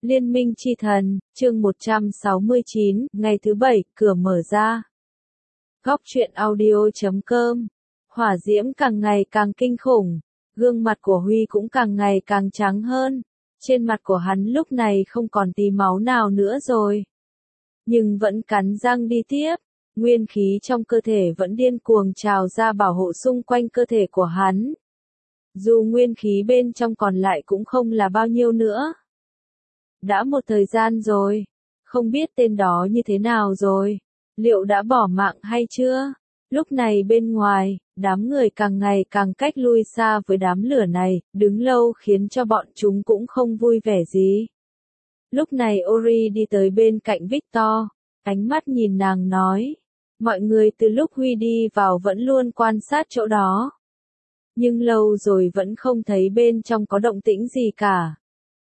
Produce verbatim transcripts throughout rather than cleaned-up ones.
Liên minh chi thần, chương một trăm sáu mươi chín, ngày thứ bảy, cửa mở ra. Góc truyện audio chấm com. Hỏa diễm càng ngày càng kinh khủng, gương mặt của Huy cũng càng ngày càng trắng hơn. Trên mặt của hắn lúc này không còn tí máu nào nữa rồi. Nhưng vẫn cắn răng đi tiếp, nguyên khí trong cơ thể vẫn điên cuồng trào ra bảo hộ xung quanh cơ thể của hắn. Dù nguyên khí bên trong còn lại cũng không là bao nhiêu nữa. Đã một thời gian rồi, không biết tên đó như thế nào rồi, liệu đã bỏ mạng hay chưa? Lúc này bên ngoài, đám người càng ngày càng cách lui xa với đám lửa này, đứng lâu khiến cho bọn chúng cũng không vui vẻ gì. Lúc này Ori đi tới bên cạnh Victor, ánh mắt nhìn nàng nói, mọi người từ lúc Huy đi vào vẫn luôn quan sát chỗ đó. Nhưng lâu rồi vẫn không thấy bên trong có động tĩnh gì cả.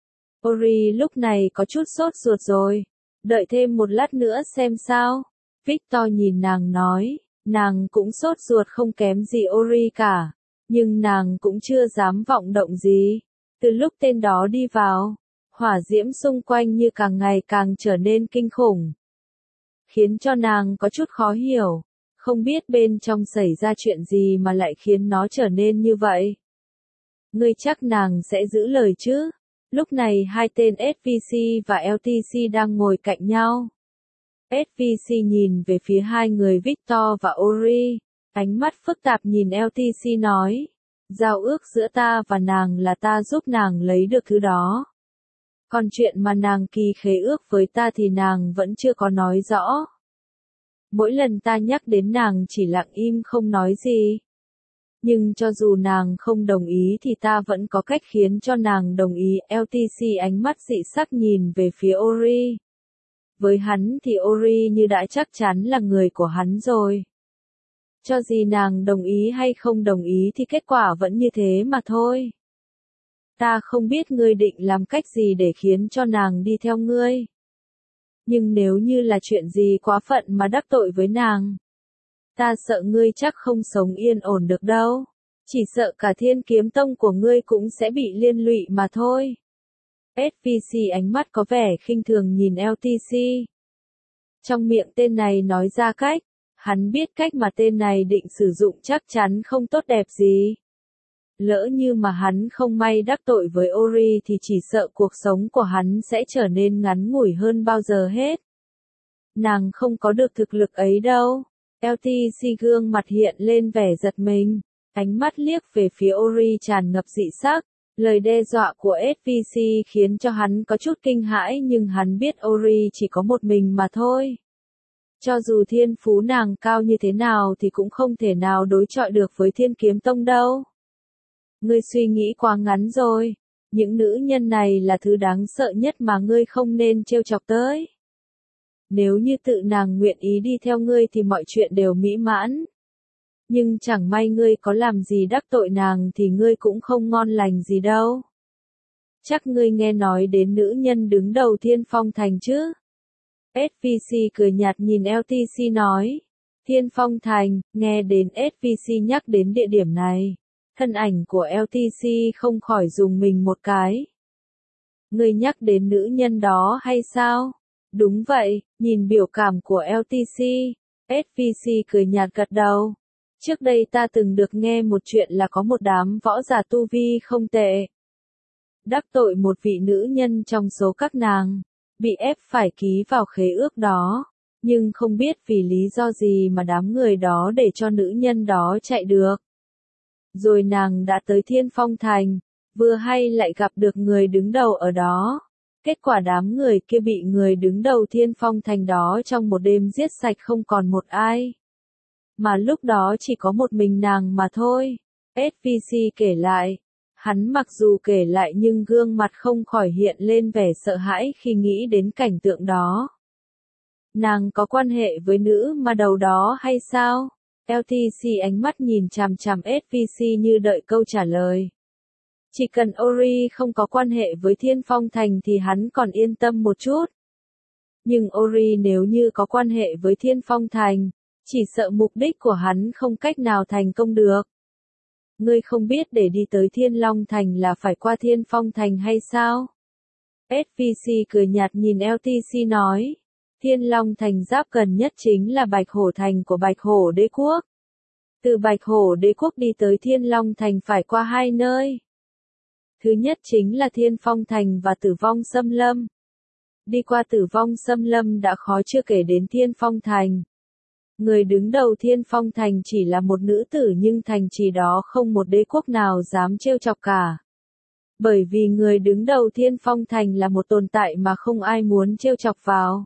Ori lúc này có chút sốt ruột rồi, đợi thêm một lát nữa xem sao. Victor nhìn nàng nói, nàng cũng sốt ruột không kém gì Ori cả, nhưng nàng cũng chưa dám vọng động gì. Từ lúc tên đó đi vào, hỏa diễm xung quanh như càng ngày càng trở nên kinh khủng, khiến cho nàng có chút khó hiểu, không biết bên trong xảy ra chuyện gì mà lại khiến nó trở nên như vậy. Ngươi chắc nàng sẽ giữ lời chứ? Lúc này hai tên ét vê xê và lờ tê xê đang ngồi cạnh nhau. ét vê xê nhìn về phía hai người Victor và Ori, ánh mắt phức tạp nhìn lờ tê xê nói, giao ước giữa ta và nàng là ta giúp nàng lấy được thứ đó. Còn chuyện mà nàng ký khế ước với ta thì nàng vẫn chưa có nói rõ. Mỗi lần ta nhắc đến nàng chỉ lặng im không nói gì. Nhưng cho dù nàng không đồng ý thì ta vẫn có cách khiến cho nàng đồng ý. lờ tê xê ánh mắt dị sắc nhìn về phía Ori. Với hắn thì Ori như đã chắc chắn là người của hắn rồi. Cho gì nàng đồng ý hay không đồng ý thì kết quả vẫn như thế mà thôi. Ta không biết ngươi định làm cách gì để khiến cho nàng đi theo ngươi. Nhưng nếu như là chuyện gì quá phận mà đắc tội với nàng, ta sợ ngươi chắc không sống yên ổn được đâu. Chỉ sợ cả Thiên Kiếm Tông của ngươi cũng sẽ bị liên lụy mà thôi. ét vê xê ánh mắt có vẻ khinh thường nhìn lờ tê xê. Trong miệng tên này nói ra cách, hắn biết cách mà tên này định sử dụng chắc chắn không tốt đẹp gì. Lỡ như mà hắn không may đắc tội với Ori thì chỉ sợ cuộc sống của hắn sẽ trở nên ngắn ngủi hơn bao giờ hết. Nàng không có được thực lực ấy đâu. lờ tê xê gương mặt hiện lên vẻ giật mình, ánh mắt liếc về phía Ori tràn ngập dị sắc. Lời đe dọa của ét vê xê khiến cho hắn có chút kinh hãi nhưng hắn biết Ori chỉ có một mình mà thôi. Cho dù thiên phú nàng cao như thế nào thì cũng không thể nào đối chọi được với Thiên Kiếm Tông đâu. Ngươi suy nghĩ quá ngắn rồi, những nữ nhân này là thứ đáng sợ nhất mà ngươi không nên trêu chọc tới. Nếu như tự nàng nguyện ý đi theo ngươi thì mọi chuyện đều mỹ mãn. Nhưng chẳng may ngươi có làm gì đắc tội nàng thì ngươi cũng không ngon lành gì đâu. Chắc ngươi nghe nói đến nữ nhân đứng đầu Thiên Phong Thành chứ? ét vê xê cười nhạt nhìn lờ tê xê nói. Thiên Phong Thành, nghe đến ét vê xê nhắc đến địa điểm này. Thân ảnh của lờ tê xê không khỏi rùng mình một cái. Ngươi nhắc đến nữ nhân đó hay sao? Đúng vậy, nhìn biểu cảm của lờ tê xê, ét vê xê cười nhạt gật đầu. Trước đây ta từng được nghe một chuyện là có một đám võ giả tu vi không tệ. Đắc tội một vị nữ nhân trong số các nàng, bị ép phải ký vào khế ước đó, nhưng không biết vì lý do gì mà đám người đó để cho nữ nhân đó chạy được. Rồi nàng đã tới Thiên Phong Thành, vừa hay lại gặp được người đứng đầu ở đó. Kết quả đám người kia bị người đứng đầu Thiên Phong Thành đó trong một đêm giết sạch không còn một ai. Mà lúc đó chỉ có một mình nàng mà thôi. ét vê xê kể lại. Hắn mặc dù kể lại nhưng gương mặt không khỏi hiện lên vẻ sợ hãi khi nghĩ đến cảnh tượng đó. Nàng có quan hệ với nữ mà đầu đó hay sao? lờ tê xê ánh mắt nhìn chằm chằm ét vê xê như đợi câu trả lời. Chỉ cần Ori không có quan hệ với Thiên Phong Thành thì hắn còn yên tâm một chút. Nhưng Ori nếu như có quan hệ với Thiên Phong Thành, chỉ sợ mục đích của hắn không cách nào thành công được. Ngươi không biết để đi tới Thiên Long Thành là phải qua Thiên Phong Thành hay sao? ét vê xê cười nhạt nhìn lờ tê xê nói. Thiên Long Thành giáp gần nhất chính là Bạch Hổ Thành của Bạch Hổ Đế Quốc. Từ Bạch Hổ Đế Quốc đi tới Thiên Long Thành phải qua hai nơi. Thứ nhất chính là Thiên Phong Thành và Tử Vong Xâm Lâm. Đi qua Tử Vong Xâm Lâm đã khó chưa kể đến Thiên Phong Thành. Người đứng đầu Thiên Phong Thành chỉ là một nữ tử nhưng thành trì đó không một đế quốc nào dám trêu chọc cả. Bởi vì người đứng đầu Thiên Phong Thành là một tồn tại mà không ai muốn trêu chọc vào.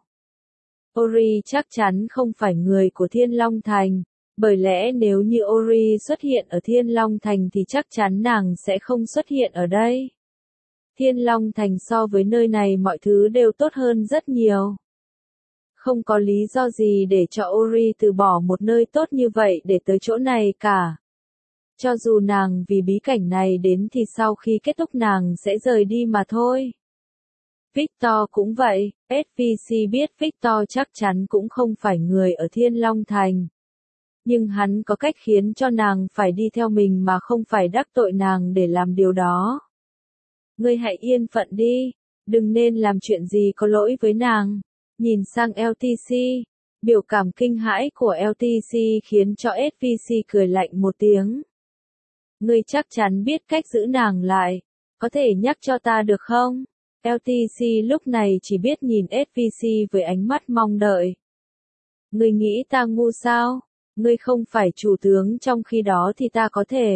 Ori chắc chắn không phải người của Thiên Long Thành, bởi lẽ nếu như Ori xuất hiện ở Thiên Long Thành thì chắc chắn nàng sẽ không xuất hiện ở đây. Thiên Long Thành so với nơi này mọi thứ đều tốt hơn rất nhiều. Không có lý do gì để cho Ori từ bỏ một nơi tốt như vậy để tới chỗ này cả. Cho dù nàng vì bí cảnh này đến thì sau khi kết thúc nàng sẽ rời đi mà thôi. Victor cũng vậy, ét vê xê biết Victor chắc chắn cũng không phải người ở Thiên Long Thành. Nhưng hắn có cách khiến cho nàng phải đi theo mình mà không phải đắc tội nàng để làm điều đó. Ngươi hãy yên phận đi, đừng nên làm chuyện gì có lỗi với nàng. Nhìn sang lờ tê xê, biểu cảm kinh hãi của lờ tê xê khiến cho ét vê xê cười lạnh một tiếng. Ngươi chắc chắn biết cách giữ nàng lại, có thể nhắc cho ta được không? lờ tê xê lúc này chỉ biết nhìn ét vê xê với ánh mắt mong đợi. Ngươi nghĩ ta ngu sao? Ngươi không phải chủ tướng trong khi đó thì ta có thể.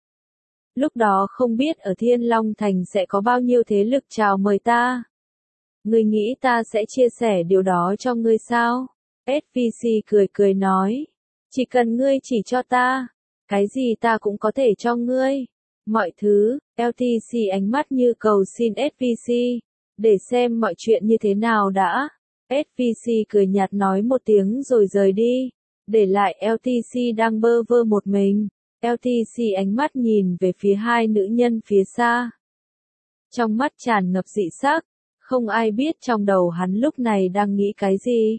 Lúc đó không biết ở Thiên Long Thành sẽ có bao nhiêu thế lực chào mời ta. Ngươi nghĩ ta sẽ chia sẻ điều đó cho ngươi sao? ét vê xê cười cười nói. Chỉ cần ngươi chỉ cho ta, cái gì ta cũng có thể cho ngươi. Mọi thứ, lờ tê xê ánh mắt như cầu xin ét vê xê, để xem mọi chuyện như thế nào đã. ét vê xê cười nhạt nói một tiếng rồi rời đi, để lại lờ tê xê đang bơ vơ một mình. lờ tê xê ánh mắt nhìn về phía hai nữ nhân phía xa. Trong mắt tràn ngập dị sắc, không ai biết trong đầu hắn lúc này đang nghĩ cái gì.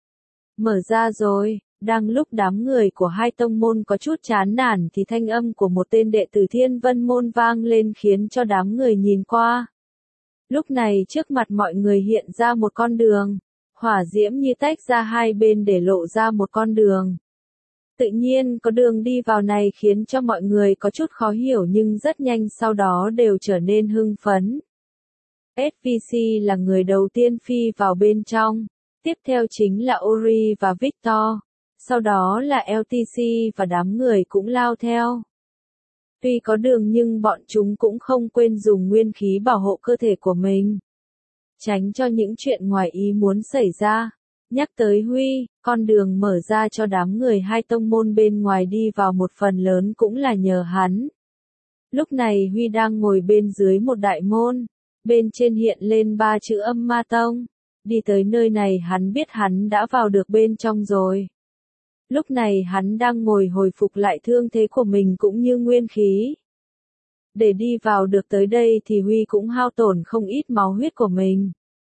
Mở ra rồi. Đang lúc đám người của hai tông môn có chút chán nản thì thanh âm của một tên đệ tử Thiên Vân môn vang lên khiến cho đám người nhìn qua. Lúc này trước mặt mọi người hiện ra một con đường, hỏa diễm như tách ra hai bên để lộ ra một con đường. Tự nhiên có đường đi vào này khiến cho mọi người có chút khó hiểu nhưng rất nhanh sau đó đều trở nên hưng phấn. ét vê xê là người đầu tiên phi vào bên trong, tiếp theo chính là Ori và Victor. Sau đó là lờ tê xê và đám người cũng lao theo. Tuy có đường nhưng bọn chúng cũng không quên dùng nguyên khí bảo hộ cơ thể của mình. Tránh cho những chuyện ngoài ý muốn xảy ra. Nhắc tới Huy, con đường mở ra cho đám người hai tông môn bên ngoài đi vào một phần lớn cũng là nhờ hắn. Lúc này Huy đang ngồi bên dưới một đại môn. Bên trên hiện lên ba chữ Âm Ma Tông. Đi tới nơi này hắn biết hắn đã vào được bên trong rồi. Lúc này hắn đang ngồi hồi phục lại thương thế của mình cũng như nguyên khí. Để đi vào được tới đây thì Huy cũng hao tổn không ít máu huyết của mình.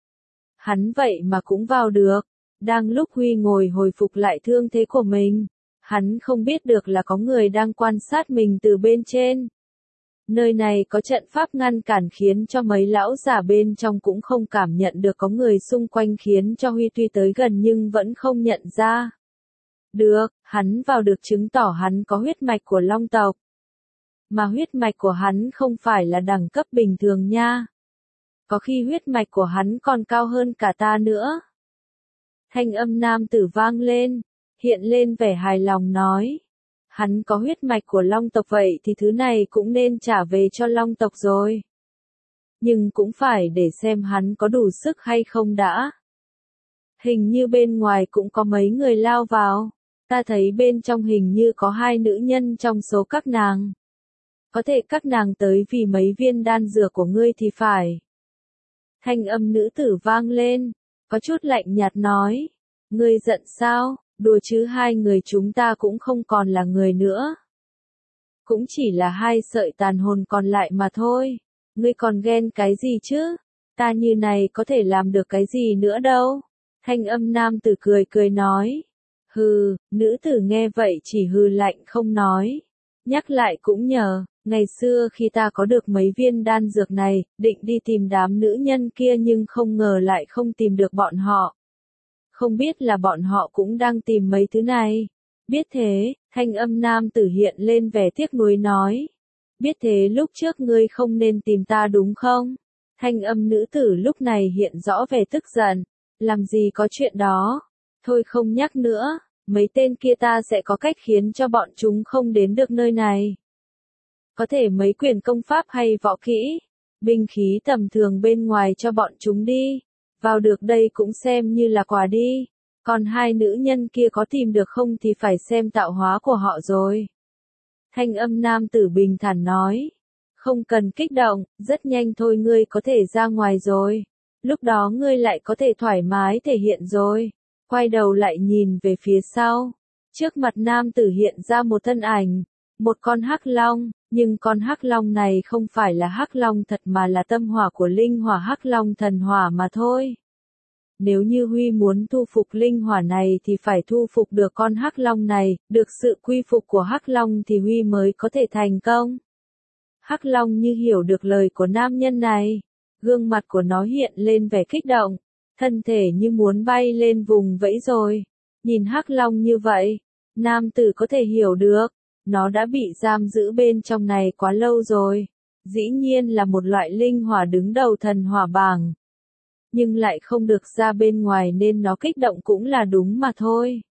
Hắn vậy mà cũng vào được. Đang lúc Huy ngồi hồi phục lại thương thế của mình, hắn không biết được là có người đang quan sát mình từ bên trên. Nơi này có trận pháp ngăn cản khiến cho mấy lão giả bên trong cũng không cảm nhận được có người xung quanh khiến cho Huy tuy tới gần nhưng vẫn không nhận ra. Được, hắn vào được chứng tỏ hắn có huyết mạch của Long tộc. Mà huyết mạch của hắn không phải là đẳng cấp bình thường nha. Có khi huyết mạch của hắn còn cao hơn cả ta nữa. Thanh âm nam tử vang lên, hiện lên vẻ hài lòng nói. Hắn có huyết mạch của Long tộc vậy thì thứ này cũng nên trả về cho Long tộc rồi. Nhưng cũng phải để xem hắn có đủ sức hay không đã. Hình như bên ngoài cũng có mấy người lao vào. Ta thấy bên trong hình như có hai nữ nhân trong số các nàng. Có thể các nàng tới vì mấy viên đan dược của ngươi thì phải. Thanh âm nữ tử vang lên, có chút lạnh nhạt nói. Ngươi giận sao, đùa chứ hai người chúng ta cũng không còn là người nữa. Cũng chỉ là hai sợi tàn hồn còn lại mà thôi. Ngươi còn ghen cái gì chứ? Ta như này có thể làm được cái gì nữa đâu. Thanh âm nam tử cười cười nói. Hừ, nữ tử nghe vậy chỉ hừ lạnh không nói. Nhắc lại cũng nhờ, ngày xưa khi ta có được mấy viên đan dược này, định đi tìm đám nữ nhân kia nhưng không ngờ lại không tìm được bọn họ. Không biết là bọn họ cũng đang tìm mấy thứ này. Biết thế, thanh âm nam tử hiện lên vẻ tiếc nuối nói. Biết thế lúc trước ngươi không nên tìm ta đúng không? Thanh âm nữ tử lúc này hiện rõ vẻ tức giận. Làm gì có chuyện đó? Thôi không nhắc nữa, mấy tên kia ta sẽ có cách khiến cho bọn chúng không đến được nơi này. Có thể mấy quyền công pháp hay võ kỹ, binh khí tầm thường bên ngoài cho bọn chúng đi. Vào được đây cũng xem như là quà đi. Còn hai nữ nhân kia có tìm được không thì phải xem tạo hóa của họ rồi. Thanh âm nam tử bình thản nói. Không cần kích động, rất nhanh thôi ngươi có thể ra ngoài rồi. Lúc đó ngươi lại có thể thoải mái thể hiện rồi. Quay đầu lại nhìn về phía sau. Trước mặt nam tử hiện ra một thân ảnh. Một con hắc long, nhưng con hắc long này không phải là hắc long thật mà là tâm hỏa của linh hỏa hắc long thần hỏa mà thôi. Nếu như Huy muốn thu phục linh hỏa này thì phải thu phục được con hắc long này, được sự quy phục của hắc long thì Huy mới có thể thành công. Hắc long như hiểu được lời của nam nhân này, gương mặt của nó hiện lên vẻ kích động, thân thể như muốn bay lên vùng vẫy rồi. Nhìn hắc long như vậy, nam tử có thể hiểu được, nó đã bị giam giữ bên trong này quá lâu rồi. Dĩ nhiên là một loại linh hỏa đứng đầu thần hỏa bảng. Nhưng lại không được ra bên ngoài nên nó kích động cũng là đúng mà thôi.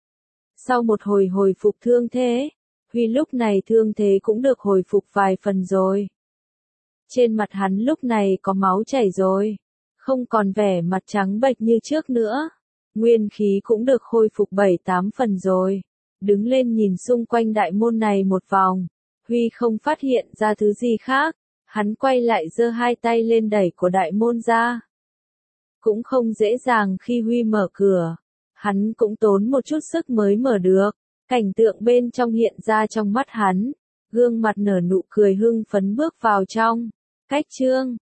Sau một hồi hồi phục thương thế, Huy lúc này thương thế cũng được hồi phục vài phần rồi. Trên mặt hắn lúc này có máu chảy rồi, không còn vẻ mặt trắng bệch như trước nữa. Nguyên khí cũng được khôi phục bảy tám phần rồi. Đứng lên nhìn xung quanh đại môn này một vòng, Huy không phát hiện ra thứ gì khác. Hắn quay lại giơ hai tay lên đẩy của đại môn ra. Cũng không dễ dàng khi Huy mở cửa. Hắn cũng tốn một chút sức mới mở được. Cảnh tượng bên trong hiện ra trong mắt hắn. Gương mặt nở nụ cười hưng phấn bước vào trong. Cách chương